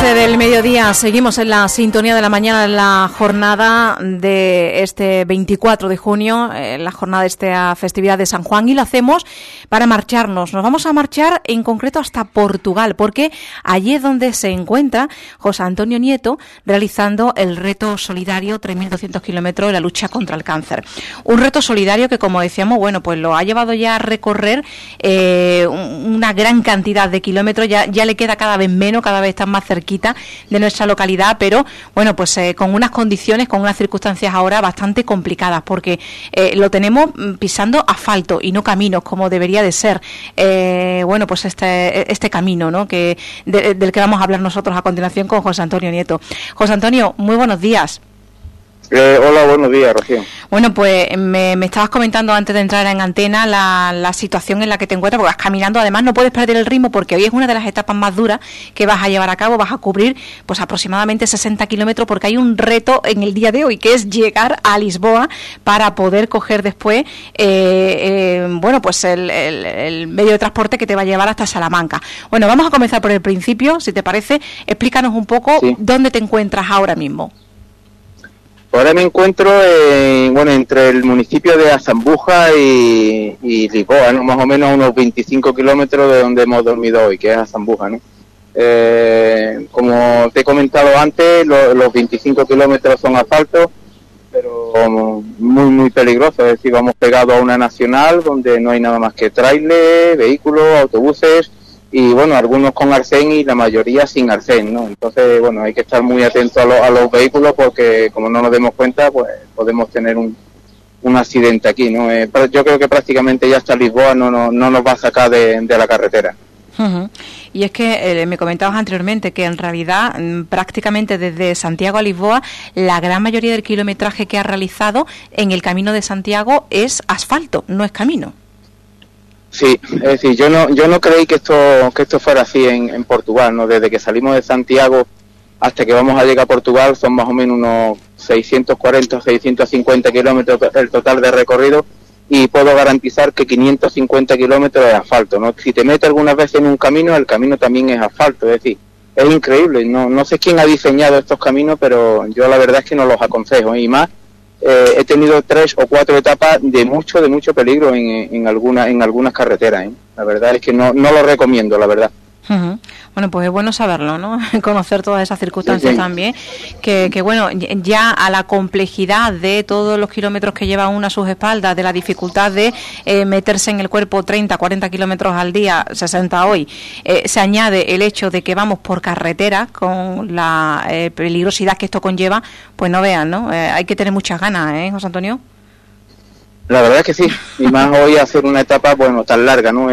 12 del mediodía, seguimos en la sintonía de la mañana en la jornada de este 24 de junio, la jornada de esta festividad de San Juan, y lo hacemos para marcharnos. Nos vamos a marchar en concreto hasta Portugal, porque allí es donde se encuentra José Antonio Nieto realizando el reto solidario 3.200 kilómetros de la lucha contra el cáncer. Un reto solidario que, como decíamos, bueno, pues lo ha llevado ya a recorrer una gran cantidad de kilómetros, ya le queda cada vez menos, cada vez está más cerquita de nuestra localidad, pero bueno, pues con unas condiciones, con unas circunstancias ahora bastante complicadas, porque lo tenemos pisando asfalto y no caminos como debería de ser. Bueno, pues este camino, ¿no?, del que vamos a hablar nosotros a continuación con José Antonio Nieto. José Antonio, muy buenos días. Hola, buenos días, Rocío. Bueno, pues me estabas comentando antes de entrar en antena la situación en la que te encuentras, porque vas caminando, además no puedes perder el ritmo, porque hoy es una de las etapas más duras que vas a llevar a cabo. Vas a cubrir pues aproximadamente 60 kilómetros, porque hay un reto en el día de hoy, que es llegar a Lisboa para poder coger después bueno, pues el medio de transporte que te va a llevar hasta Salamanca. Bueno, vamos a comenzar por el principio, si te parece. Explícanos un poco dónde te encuentras ahora mismo. Ahora me encuentro entre el municipio de Azambuja y Lisboa, ¿no? Más o menos unos 25 kilómetros de donde hemos dormido hoy, que es Azambuja, ¿no? Como te he comentado antes, los 25 kilómetros son asfalto, pero muy, muy peligroso. Es decir, vamos pegados a una nacional donde no hay nada más que tráiler, vehículos, autobuses, y bueno, algunos con arcén y la mayoría sin arcén, ¿no? Entonces, bueno, hay que estar muy atentos a los vehículos, porque como no nos demos cuenta, pues podemos tener un accidente aquí, ¿no? Yo creo que prácticamente ya hasta Lisboa no nos va a sacar de la carretera. Uh-huh. Y es que me comentabas anteriormente que en realidad prácticamente desde Santiago a Lisboa la gran mayoría del kilometraje que has realizado en el Camino de Santiago es asfalto, no es camino. Sí, es decir, yo no creí que esto fuera así en Portugal, ¿no? Desde que salimos de Santiago hasta que vamos a llegar a Portugal son más o menos unos 640 o 650 kilómetros el total de recorrido, y puedo garantizar que 550 kilómetros es asfalto, ¿no? Si te metes algunas veces en un camino, el camino también es asfalto, es decir, es increíble. No sé quién ha diseñado estos caminos, pero yo la verdad es que no los aconsejo, y más. He tenido 3 o 4 etapas de mucho peligro en algunas carreteras, ¿eh? La verdad es que no lo recomiendo, la verdad. Uh-huh. Bueno, pues es bueno saberlo, ¿no? Conocer todas esas circunstancias, sí. También, que bueno, ya a la complejidad de todos los kilómetros que lleva uno a sus espaldas, de la dificultad de meterse en el cuerpo 30, 40 kilómetros al día, 60 hoy, se añade el hecho de que vamos por carretera con la peligrosidad que esto conlleva, pues no vean, ¿no? Hay que tener muchas ganas, José Antonio. La verdad es que sí, y más hoy hacer una etapa, bueno, tan larga, ¿no?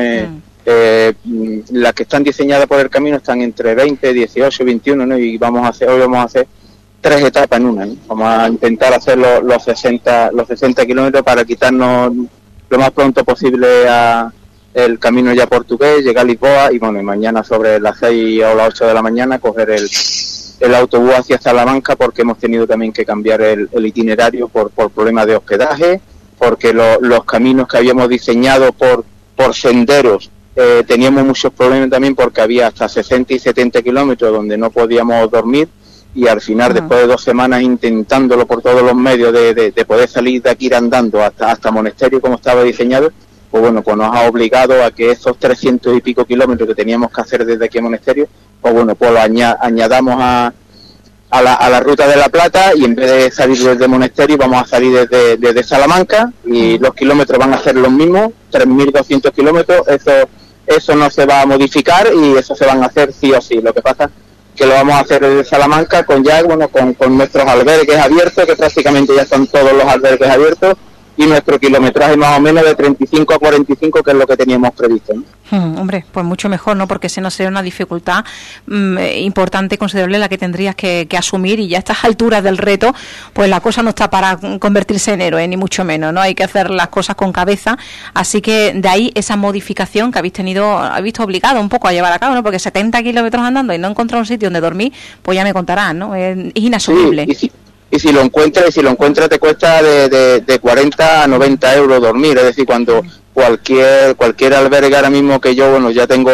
Las que están diseñadas por el camino están entre 20, 18, 21, ¿no? Y hoy vamos a hacer 3 etapas en una, ¿no? Vamos a intentar hacer los 60 kilómetros para quitarnos lo más pronto posible el camino ya portugués, llegar a Lisboa, y bueno, y mañana sobre las 6 o las 8 de la mañana coger el autobús hacia Salamanca, porque hemos tenido también que cambiar el itinerario por problemas de hospedaje, porque los caminos que habíamos diseñado por senderos, teníamos muchos problemas también, porque había hasta 60 y 70 kilómetros donde no podíamos dormir, y al final, después de 2 semanas intentándolo por todos los medios de poder salir de aquí andando hasta Monesterio como estaba diseñado, pues bueno, pues nos ha obligado a que esos 300 y pico kilómetros que teníamos que hacer desde aquí a Monesterio, pues bueno, pues lo añadamos a la ruta de La Plata, y en vez de salir desde Monesterio vamos a salir desde Salamanca, y los kilómetros van a ser los mismos, 3.200 kilómetros, eso no se va a modificar, y eso se van a hacer sí o sí. Lo que pasa que lo vamos a hacer desde Salamanca con nuestros albergues abiertos, que prácticamente ya están todos los albergues abiertos, y nuestro kilometraje más o menos de 35 a 45, que es lo que teníamos previsto, ¿no? Hombre, pues mucho mejor, ¿no? Porque si no sería una dificultad importante, considerable, la que tendrías que asumir, y ya a estas alturas del reto, pues la cosa no está para convertirse en héroe, ni mucho menos, ¿no? Hay que hacer las cosas con cabeza, así que de ahí esa modificación que habéis visto obligado un poco a llevar a cabo, ¿no? Porque 70 kilómetros andando y no encontrar un sitio donde dormir, pues ya me contarás, ¿no? Es inasumible. Sí, y si lo encuentras te cuesta de 40 a 90 euros dormir, es decir, cuando cualquier albergue ahora mismo que yo, bueno, ya tengo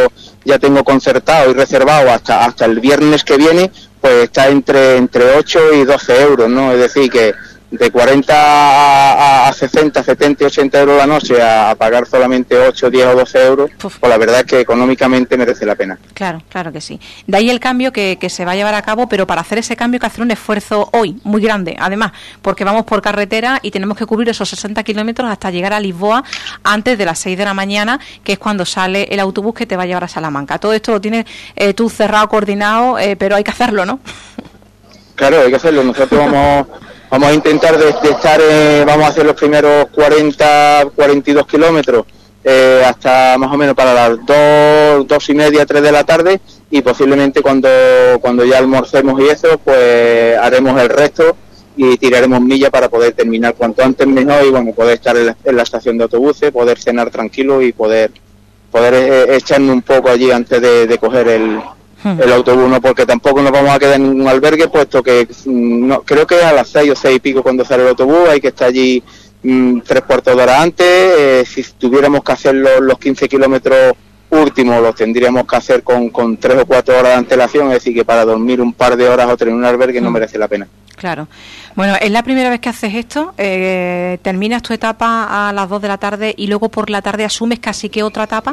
ya tengo concertado y reservado hasta el viernes que viene, pues está entre 8 y 12 euros, ¿no? Es decir, que de 40 a 60, 70 y 80 euros la noche a pagar solamente 8, 10 o 12 euros, pues la verdad es que económicamente merece la pena. Claro, claro que sí. De ahí el cambio que se va a llevar a cabo, pero para hacer ese cambio hay que hacer un esfuerzo hoy, muy grande, además, porque vamos por carretera y tenemos que cubrir esos 60 kilómetros hasta llegar a Lisboa antes de las 6 de la mañana, que es cuando sale el autobús que te va a llevar a Salamanca. Todo esto lo tienes tú cerrado, coordinado, pero hay que hacerlo, ¿no? Claro, hay que hacerlo. Nosotros vamos a intentar de estar, vamos a hacer los primeros 42 kilómetros hasta más o menos para las 2:30, 3 de la tarde, y posiblemente cuando ya almorcemos y eso, pues haremos el resto y tiraremos millas para poder terminar cuanto antes mejor y bueno, poder estar en la estación de autobuses, poder cenar tranquilo y poder echarnos un poco allí antes de coger el autobús, ¿no? Porque tampoco nos vamos a quedar en ningún albergue, puesto que no, creo que a las 6 o 6 y pico cuando sale el autobús hay que estar allí 3/4 de hora antes. Si tuviéramos que hacer los 15 kilómetros últimos, los tendríamos que hacer con 3 o 4 horas de antelación, es decir, que para dormir un par de horas o tener un albergue no merece la pena. Claro. Bueno, ¿es la primera vez que haces esto? ¿Terminas tu etapa a las 2 de la tarde y luego por la tarde asumes casi que otra etapa?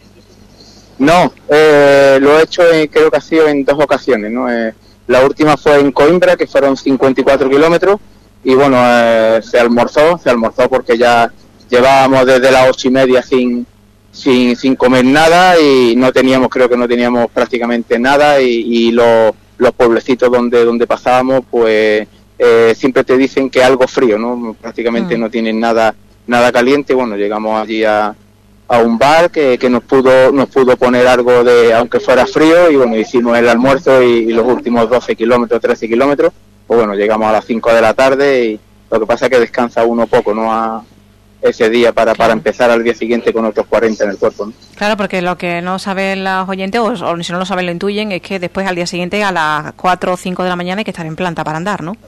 No, lo he hecho creo que ha sido en 2 ocasiones, ¿no? La última fue en Coimbra, que fueron 54 kilómetros, y bueno, se almorzó porque ya llevábamos desde las 8:30 sin comer nada y creo que no teníamos prácticamente nada, y los pueblecitos donde pasábamos, pues siempre te dicen que algo frío, ¿no? Prácticamente no tienen nada caliente. Bueno, llegamos allí a un bar que nos pudo poner algo aunque fuera frío, y bueno, hicimos el almuerzo y los últimos 12 kilómetros, 13 kilómetros, pues bueno, llegamos a las 5 de la tarde, y lo que pasa es que descansa uno poco, ¿no? Ese día para empezar al día siguiente con otros 40 en el cuerpo, ¿no? Claro, porque lo que no saben los oyentes, o si no lo saben lo intuyen, es que después al día siguiente a las 4 o 5 de la mañana hay que estar en planta para andar, ¿no?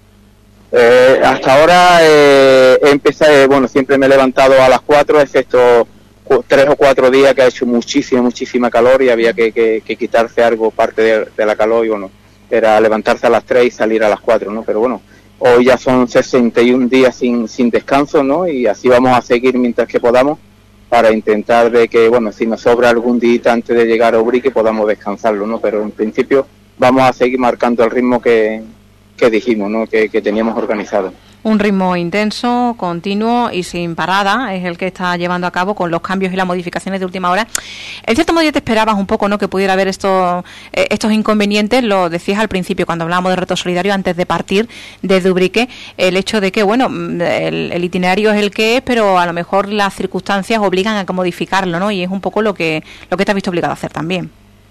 Hasta ahora empecé, bueno, siempre me he levantado a las 4, excepto 3 o 4 días que ha hecho muchísima calor y había que quitarse algo, parte de la calor, y bueno, era levantarse a las 3 y salir a las 4, ¿no? Pero bueno, hoy ya son 61 días sin descanso, ¿no? Y así vamos a seguir mientras que podamos, para intentar de que, bueno, si nos sobra algún día antes de llegar a Ubrique podamos descansarlo, ¿no? Pero en principio vamos a seguir marcando el ritmo que dijimos, ¿no? Que teníamos organizado. Un ritmo intenso, continuo y sin parada es el que está llevando a cabo, con los cambios y las modificaciones de última hora. En cierto modo ya te esperabas un poco, ¿no?, que pudiera haber estos inconvenientes. Lo decías al principio cuando hablábamos de reto solidario antes de partir desde Ubrique, el hecho de que, bueno, el itinerario es el que es, pero a lo mejor las circunstancias obligan a modificarlo, ¿no? Y es un poco lo que te has visto obligado a hacer también.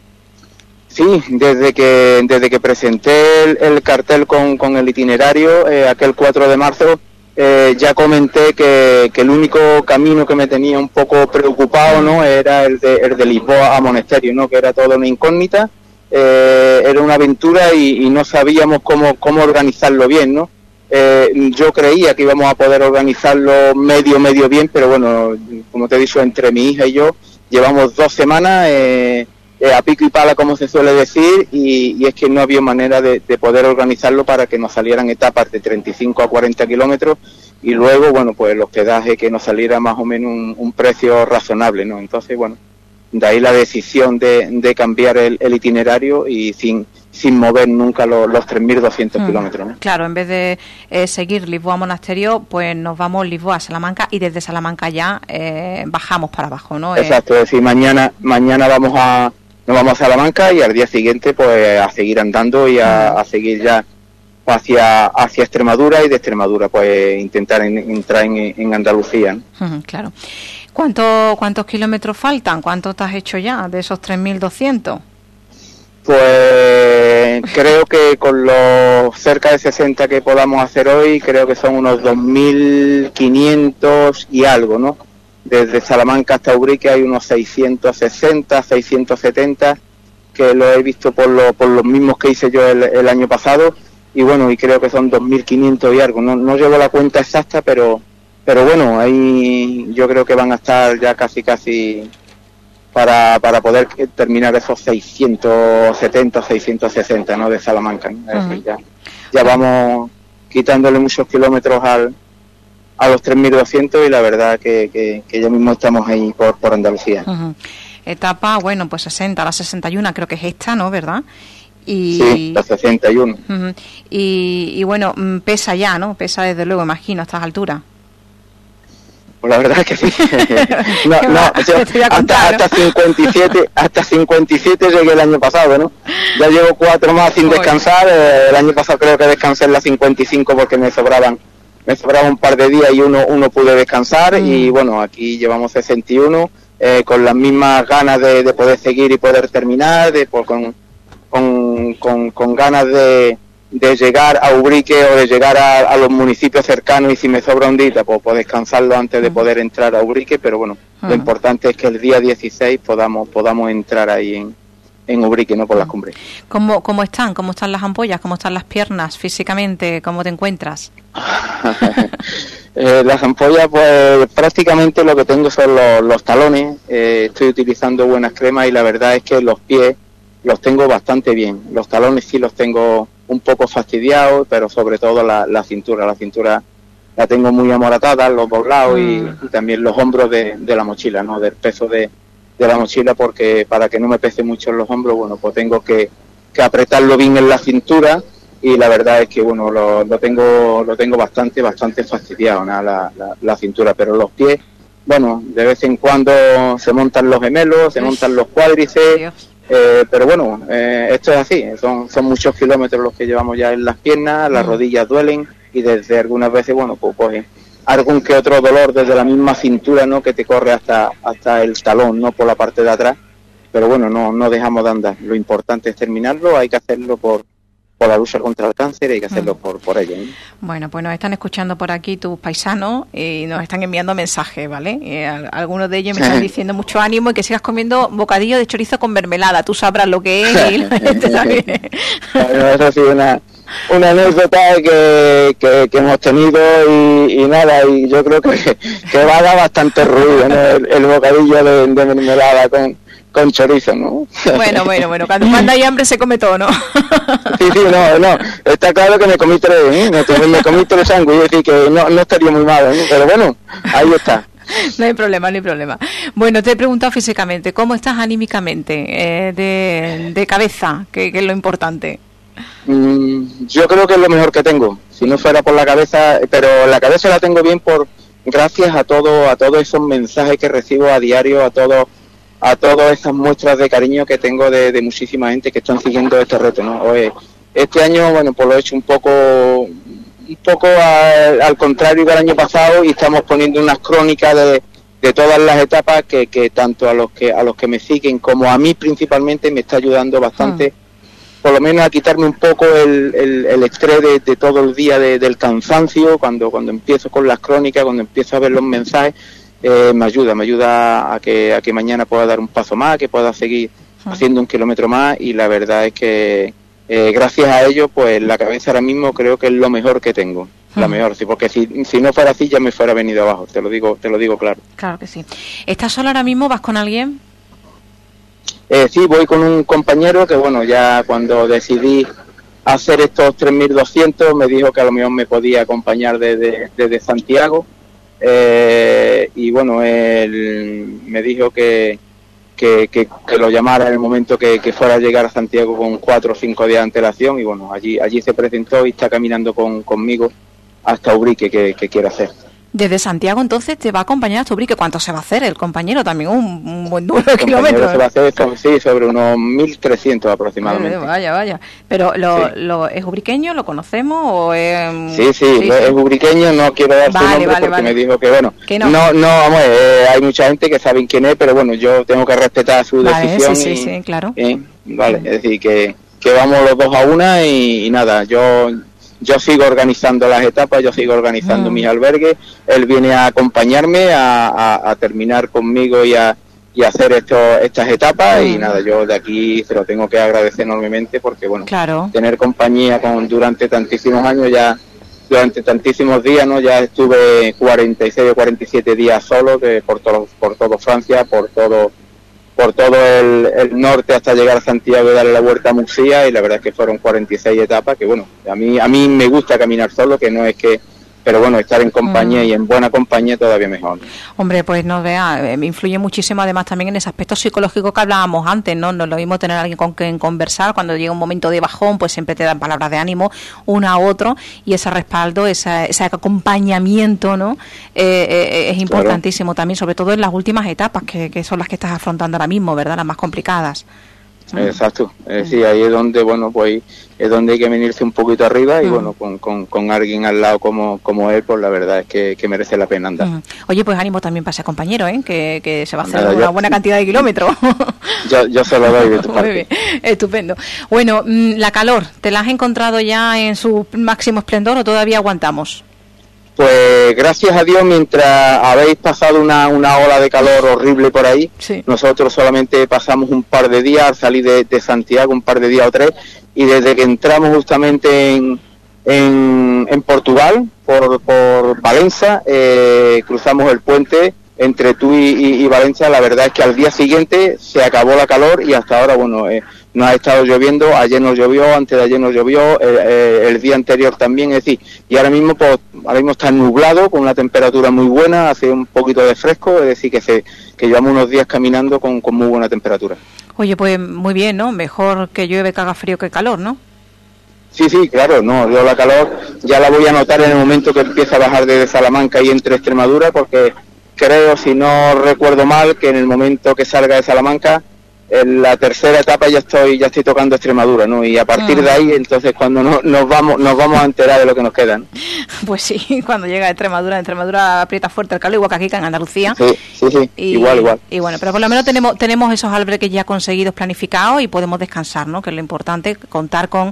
Sí, desde que presenté el cartel con el itinerario, aquel 4 de marzo, ya comenté que el único camino que me tenía un poco preocupado, ¿no?, era el de Lisboa a Monesterio, ¿no?, que era toda una incógnita, era una aventura y no sabíamos cómo organizarlo bien, ¿no? Yo creía que íbamos a poder organizarlo medio bien, pero bueno, como te he dicho, entre mi hija y yo llevamos 2 semanas a pico y pala, como se suele decir, y es que no había manera de poder organizarlo para que nos salieran etapas de 35 a 40 kilómetros y luego, bueno, pues el hospedaje que nos saliera más o menos un precio razonable, ¿no? Entonces, bueno, de ahí la decisión de cambiar el itinerario y sin mover nunca los 3.200 kilómetros, ¿no? Claro, en vez de seguir Lisboa-Monasterio, pues nos vamos Lisboa-Salamanca y desde Salamanca ya bajamos para abajo, ¿no? Exacto, es decir, mañana nos vamos a Salamanca y al día siguiente pues a seguir andando y a seguir ya hacia Extremadura, y de Extremadura pues intentar entrar en Andalucía, ¿no? Claro. ¿Cuántos kilómetros faltan? ¿Cuántos te has hecho ya de esos 3.200? Pues creo que con los cerca de 60 que podamos hacer hoy, creo que son unos 2.500 y algo, ¿no? Desde Salamanca hasta Ubrique hay unos 660, 670, que lo he visto por los mismos que hice yo el año pasado, y bueno, y creo que son 2.500 y algo, no llevo la cuenta exacta, pero bueno, ahí yo creo que van a estar ya casi para poder terminar esos 670, 660, ¿no?, de Salamanca, ¿no? Es decir, ya vamos quitándole muchos kilómetros a los 3.200 y la verdad que ya mismo estamos ahí por Andalucía. Etapa, bueno, pues 60, la 61 creo que es esta, ¿no?, ¿verdad? Sí, la 61. Y bueno, pesa ya, ¿no? Pesa desde luego, imagino, a estas alturas. Pues la verdad es que sí. hasta 57 llegué el año pasado, ¿no? Ya llevo 4 más sin descansar. El año pasado creo que descansé en la 55 porque me sobraba un par de días y uno pude descansar. Y bueno, aquí llevamos 61 con las mismas ganas de poder seguir y poder terminar, con ganas de llegar a Ubrique o de llegar a los municipios cercanos, y si me sobra un día, pues descansarlo antes de poder entrar a Ubrique, pero bueno, lo importante es que el día 16 podamos entrar ahí en Ubrique, no por las cumbres. ¿Cómo están? ¿Cómo están las ampollas? ¿Cómo están las piernas físicamente? ¿Cómo te encuentras? Las ampollas, pues prácticamente lo que tengo son los talones. Estoy utilizando buenas cremas y la verdad es que los pies los tengo bastante bien. Los talones sí los tengo un poco fastidiados, pero sobre todo la cintura. La cintura la tengo muy amoratada, los dos lados y también los hombros de la mochila, ¿no?, del peso de la mochila, porque para que no me pese mucho en los hombros, bueno, pues tengo que apretarlo bien en la cintura, y la verdad es que, bueno, lo tengo bastante fastidiado, ¿no?, la cintura, pero los pies, bueno, de vez en cuando se montan los gemelos, se montan los cuádriceps. Pero bueno, esto es así, son muchos kilómetros los que llevamos ya en las piernas, las rodillas duelen y desde algunas veces, bueno, pues algún que otro dolor desde la misma cintura, ¿no?, que te corre hasta el talón, ¿no?, por la parte de atrás, pero bueno, no dejamos de andar. Lo importante es terminarlo, hay que hacerlo por la lucha contra el cáncer, hay que hacerlo por ello, ¿no? Bueno, pues nos están escuchando por aquí tus paisanos y nos están enviando mensajes, ¿vale? Algunos de ellos me están diciendo mucho ánimo y que sigas comiendo bocadillo de chorizo con mermelada. Tú sabrás lo que es y la gente también. Bueno, eso ha sido una anécdota que hemos tenido y nada, y yo creo que va a dar bastante ruido, ¿no?, el bocadillo de mermelada con chorizo, ¿no? Bueno, cuando hay hambre se come todo, ¿no? Sí, no, está claro que me comí 3, me comí 3 sándwiches, y que no estaría muy mal, ¿no? Pero bueno, ahí está. No hay problema. Bueno, te he preguntado físicamente, ¿cómo estás anímicamente? De cabeza, que es lo importante. Yo creo que es lo mejor que tengo, si no fuera por la cabeza, pero la cabeza la tengo bien gracias a todos esos mensajes que recibo a diario, a todas esas muestras de cariño que tengo de muchísima gente que están siguiendo este reto, ¿no? Este año, bueno, pues lo he hecho un poco al contrario del año pasado, y estamos poniendo unas crónicas de todas las etapas que tanto a los que me siguen como a mí principalmente me está ayudando bastante, por lo menos a quitarme un poco el estrés de todo el día del cansancio, cuando empiezo con las crónicas, cuando empiezo a ver los mensajes. Me ayuda a que mañana pueda dar un paso más, que pueda seguir haciendo un kilómetro más, y la verdad es que gracias a ello, pues la cabeza ahora mismo creo que es lo mejor que tengo, la mejor, sí, porque si no fuera así ya me fuera venido abajo, te lo digo claro. Claro que sí. ¿Estás sola ahora mismo? ¿Vas con alguien? Sí, voy con un compañero que, bueno, ya cuando decidí hacer estos 3.200 me dijo que a lo mejor me podía acompañar desde Santiago. Y bueno, él me dijo que lo llamara en el momento que fuera a llegar a Santiago con 4 o 5 días de antelación, y bueno, allí se presentó y está caminando conmigo hasta Ubrique, que quiere hacer. Desde Santiago, entonces, te va a acompañar hasta Ubrique. ¿Cuánto se va a hacer el compañero? También un buen número de kilómetros. Se va a hacer, sí, sobre unos 1.300 aproximadamente. Vaya. Pero, ¿es ubriqueño? ¿Lo conocemos? ¿O es... Sí, es ubriqueño. No quiero dar su nombre porque me dijo que, bueno, que no, vamos, hay mucha gente que sabe quién es, pero bueno, yo tengo que respetar su decisión. Sí, claro. Vale, es decir, que vamos los dos a una y nada, yo sigo organizando las etapas, yo sigo organizando mis albergues, él viene a acompañarme a terminar conmigo y a hacer estas etapas y nada, yo de aquí se lo tengo que agradecer enormemente porque, bueno, claro, tener compañía durante tantísimos años ya, durante tantísimos días, ¿no? Ya estuve 46 o 47 días solo por todo Francia, por todo por todo el norte hasta llegar a Santiago y darle la vuelta a Murcia, y la verdad es que fueron 46 etapas, que bueno, a mí me gusta caminar solo, que no es que, pero bueno, estar en compañía y en buena compañía todavía mejor. Hombre, pues no vea, me influye muchísimo además también en ese aspecto psicológico que hablábamos antes, ¿no? No es lo mismo tener a alguien con quien conversar, cuando llega un momento de bajón, pues siempre te dan palabras de ánimo uno a otro, y ese respaldo, ese acompañamiento, ¿no? Es importantísimo también, sobre todo en las últimas etapas, que son las que estás afrontando ahora mismo, ¿verdad? Las más complicadas. Exacto, es decir, ahí es donde, bueno, pues es donde hay que venirse un poquito arriba y bueno, con alguien al lado como él, pues la verdad es que merece la pena andar. Oye, pues ánimo también para ese compañero, que se va a hacer una buena cantidad de kilómetros. Yo se lo doy de tu parte. Muy bien, estupendo. Bueno, la calor, ¿te la has encontrado ya en su máximo esplendor o todavía aguantamos? Pues gracias a Dios, mientras habéis pasado una ola de calor horrible por ahí, sí. Nosotros solamente pasamos un par de días al salir de Santiago, un par de días o 3, y desde que entramos justamente en Portugal, por Valencia, cruzamos el puente entre tú y Valencia. La verdad es que al día siguiente se acabó la calor y hasta ahora, bueno, nos ha estado lloviendo. Ayer nos llovió, antes de ayer nos llovió, el día anterior también, es decir, y ahora mismo está nublado, con una temperatura muy buena, hace un poquito de fresco, es decir, que llevamos unos días caminando con muy buena temperatura. Oye, pues muy bien, ¿no? Mejor que llueve que haga frío que calor, ¿no? Sí, claro, no, yo la calor ya la voy a notar en el momento que empieza a bajar desde Salamanca y entre Extremadura, porque creo, si no recuerdo mal, que en el momento que salga de Salamanca, en la tercera etapa ya estoy tocando Extremadura, ¿no? Y a partir de ahí, entonces, cuando nos vamos a enterar de lo que nos queda, ¿no? Pues sí, cuando llega a Extremadura aprieta fuerte el calor, igual que aquí en Andalucía. Sí, igual. Y bueno, pero por lo menos tenemos esos albergues ya conseguidos, planificados, y podemos descansar, ¿no? Que es lo importante, contar con,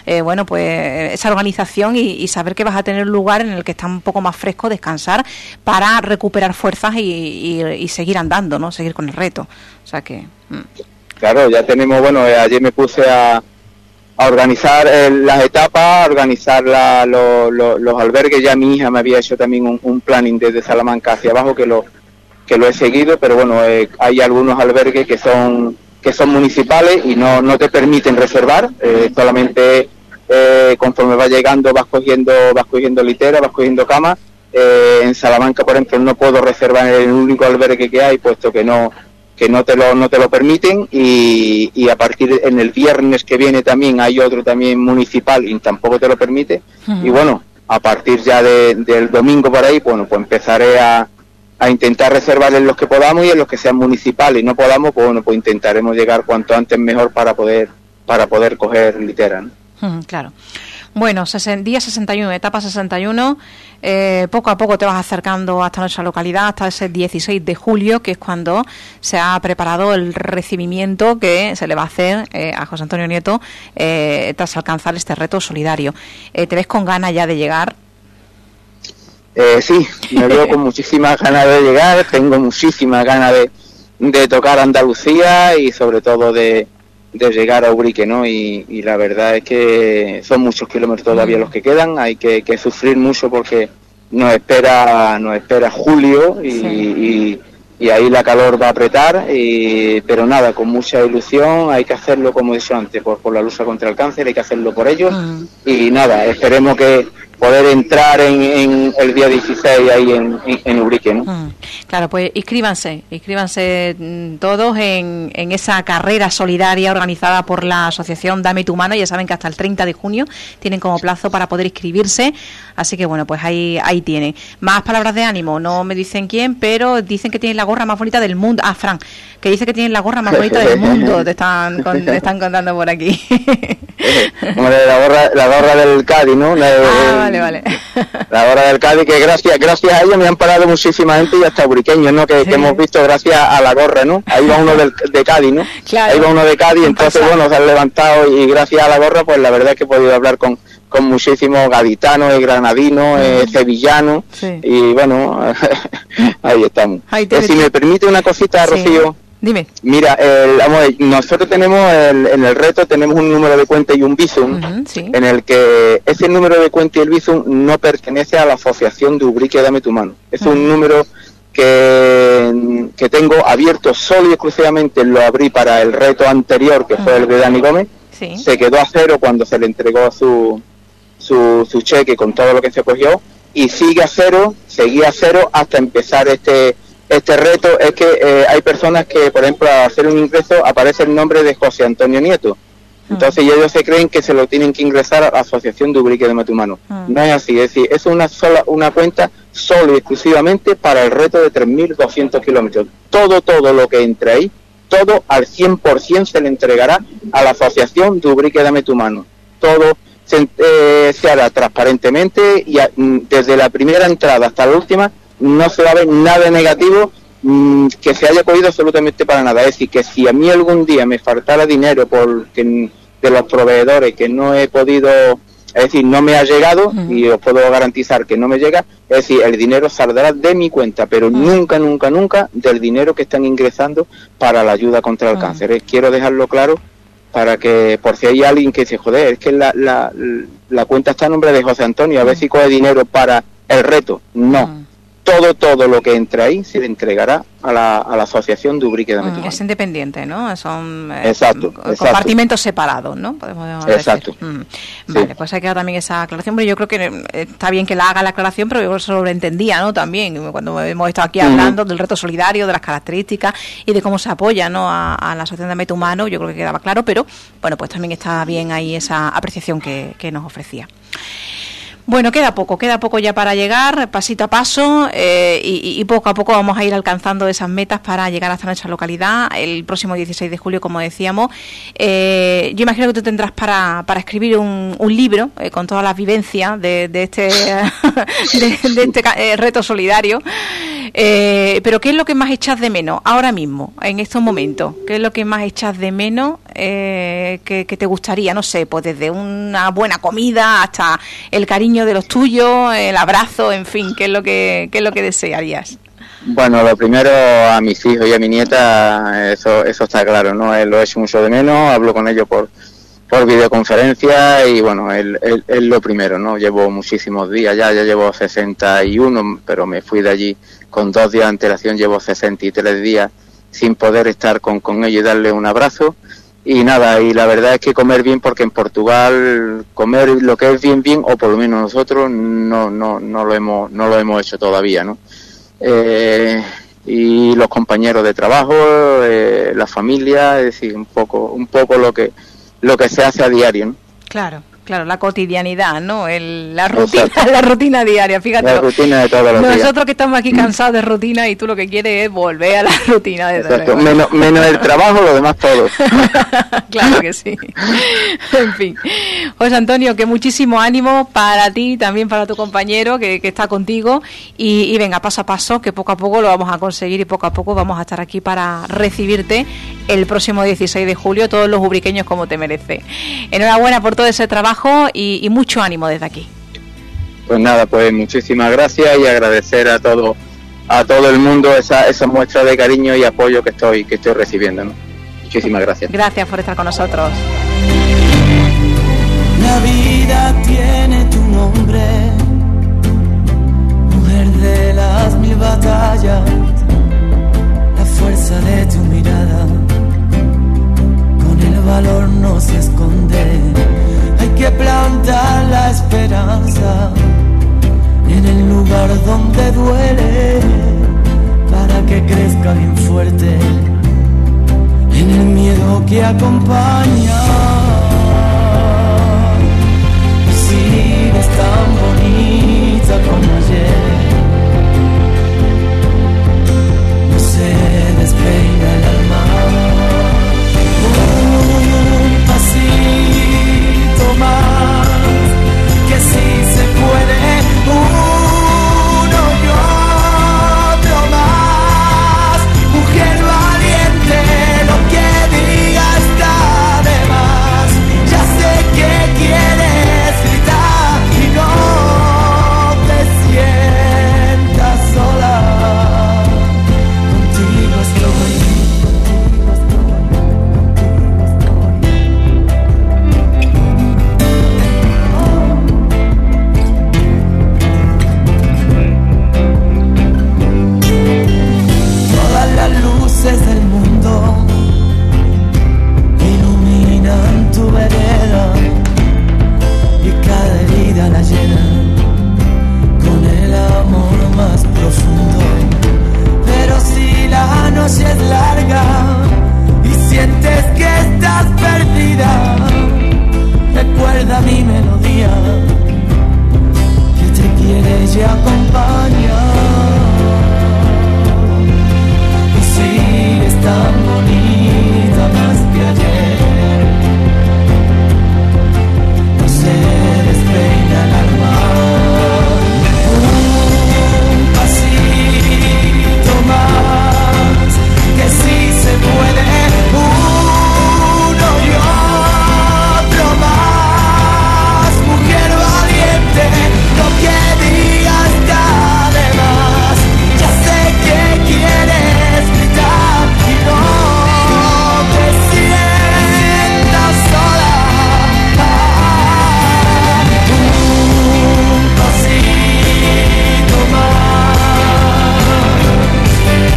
pues esa organización y saber que vas a tener un lugar en el que está un poco más fresco, descansar, para recuperar fuerzas y seguir andando, ¿no? Seguir con el reto. O sea que... Claro, ya tenemos, bueno, ayer me puse a organizar las etapas, a organizar los albergues. Ya mi hija me había hecho también un planning desde Salamanca hacia abajo que lo he seguido, pero bueno, hay algunos albergues que son municipales y no te permiten reservar, solamente conforme vas llegando vas cogiendo litera, vas cogiendo cama. En Salamanca, por ejemplo, no puedo reservar en el único albergue que hay, puesto que no te lo permiten, y a partir en el viernes que viene también hay otro también municipal y tampoco te lo permite. Y bueno, a partir ya del domingo por ahí, bueno, pues empezaré a intentar reservar en los que podamos, y en los que sean municipales y no podamos, pues bueno, pues intentaremos llegar cuanto antes mejor para poder coger litera, ¿no? Claro. Bueno, día 61, etapa 61, poco a poco te vas acercando hasta nuestra localidad, hasta ese 16 de julio, que es cuando se ha preparado el recibimiento que se le va a hacer a José Antonio Nieto tras alcanzar este reto solidario. ¿Te ves con ganas ya de llegar? Sí, me veo con muchísimas ganas de llegar, tengo muchísimas ganas de tocar Andalucía y sobre todo de llegar a Ubrique, ¿no? Y la verdad es que son muchos kilómetros todavía los que quedan, hay que sufrir mucho porque nos espera julio y ahí la calor va a apretar, pero nada, con mucha ilusión. Hay que hacerlo, como he dicho antes, por la lucha contra el cáncer, hay que hacerlo por ellos, y nada, esperemos que poder entrar en el día 16 ahí en Ubrique, ¿no? Claro, pues inscríbanse todos en esa carrera solidaria organizada por la asociación Dame tu Mano. Ya saben que hasta el 30 de junio tienen como plazo para poder inscribirse, así que bueno, pues ahí tienen. Más palabras de ánimo, no me dicen quién, pero dicen que tienen la gorra más bonita del mundo. Ah, Fran, que dice que tienen la gorra más bonita del mundo, te están contando por aquí. Como la gorra del Cádiz, ¿no? Vale. La gorra del Cádiz, que gracias a ella me han parado muchísima gente, y hasta uriqueños, ¿no? Que hemos visto gracias a la gorra, ¿no? Ahí va uno de Cádiz, ¿no? Claro. Ahí va uno de Cádiz, entonces bueno, se han levantado, y gracias a la gorra, pues la verdad es que he podido hablar con muchísimos gaditanos, granadinos, sevillanos, y bueno, ahí estamos. Si me permite una cosita, Rocío. Dime. Mira, nosotros tenemos en el reto tenemos un número de cuenta y un Bizum, en el que ese número de cuenta y el Bizum no pertenece a la asociación de Ubrique Dame tu Mano. Es un número que tengo abierto solo y exclusivamente, lo abrí para el reto anterior, que fue el de Dani Gómez. Sí. Se quedó a cero cuando se le entregó su cheque con todo lo que se cogió, y seguía a cero hasta empezar este reto. Es que hay personas que, por ejemplo, al hacer un ingreso aparece el nombre de José Antonio Nieto. Entonces ellos se creen que se lo tienen que ingresar a la Asociación de Ubrique de Mate Humano. No es así, es decir, es una cuenta solo y exclusivamente para el reto de 3.200 kilómetros. Todo lo que entre ahí, todo al 100% se le entregará a la Asociación de Ubrique de Mate Humano. Todo se hará transparentemente, y desde la primera entrada hasta la última no se va a ver nada negativo que se haya cogido absolutamente para nada. Es decir, que si a mí algún día me faltara dinero de los proveedores que no he podido, es decir, no me ha llegado, y os puedo garantizar que no me llega, es decir, el dinero saldrá de mi cuenta, pero nunca del dinero que están ingresando para la ayuda contra el cáncer. Quiero dejarlo claro, para que, por si hay alguien que dice, joder, es que la cuenta está a nombre de José Antonio, a ver si coge dinero para el reto. No. Todo lo que entra ahí se le entregará a la Asociación de Ubrique de Mate Humano. Es independiente, ¿no? Son exacto. compartimentos separados, ¿no? Podemos exacto. decir. Vale, pues hay que dar también esa aclaración, pero yo creo que está bien que la haga la aclaración, pero yo eso lo entendía, ¿no? También, cuando hemos estado aquí hablando del reto solidario, de las características y de cómo se apoya, ¿no? a la Asociación de Mate Humano, yo creo que quedaba claro, pero bueno, pues también está bien ahí esa apreciación que nos ofrecía. Bueno, queda poco ya para llegar, pasito a paso, y poco a poco vamos a ir alcanzando esas metas para llegar hasta nuestra localidad el próximo 16 de julio, como decíamos. Yo imagino que tú tendrás para escribir un libro con todas las vivencias de este reto solidario. Pero ¿qué es lo que más echas de menos ahora mismo, en estos momentos? ¿Qué es lo que más echas de menos que te gustaría? No sé, pues desde una buena comida hasta el cariño de los tuyos, el abrazo, en fin, ¿qué es lo que desearías? Bueno, lo primero, a mis hijos y a mi nieta, eso está claro, ¿no? Lo echo mucho de menos, hablo con ellos por videoconferencia, y bueno, es lo primero, ¿no? Llevo muchísimos días ya llevo 61, pero me fui de allí con 2 días de antelación, llevo 63 días sin poder estar con ellos y darle un abrazo. Y nada, y la verdad es que comer bien, porque en Portugal comer lo que es bien, o por lo menos nosotros no lo hemos hecho todavía, ¿no? Y los compañeros de trabajo, la familia, es decir, un poco lo que se hace a diario, ¿no? Claro, la cotidianidad, ¿no? La rutina diaria, fíjate. La rutina de todos los días. Nosotros que estamos aquí cansados de rutina, y tú lo que quieres es volver a la rutina de Exacto. Menos el trabajo, lo demás todo. Claro que sí. En fin. Pues Antonio, que muchísimo ánimo para ti, también para tu compañero que está contigo, y venga, paso a paso, que poco a poco lo vamos a conseguir, y poco a poco vamos a estar aquí para recibirte el próximo 16 de julio, todos los ubriqueños como te merece. Enhorabuena por todo ese trabajo, y mucho ánimo desde aquí. Pues nada, pues muchísimas gracias, y agradecer a todo el mundo esa muestra de cariño y apoyo que estoy recibiendo, ¿no? Muchísimas gracias. Gracias por estar con nosotros. La vida tiene tu nombre, mujer de las 1000 batallas, la fuerza de tu mirada, con el valor no se esconde. Hay que plantar la esperanza en el lugar donde duele, para que crezca bien fuerte en el miedo que acompaña. Y sigues tan bonita como ayer,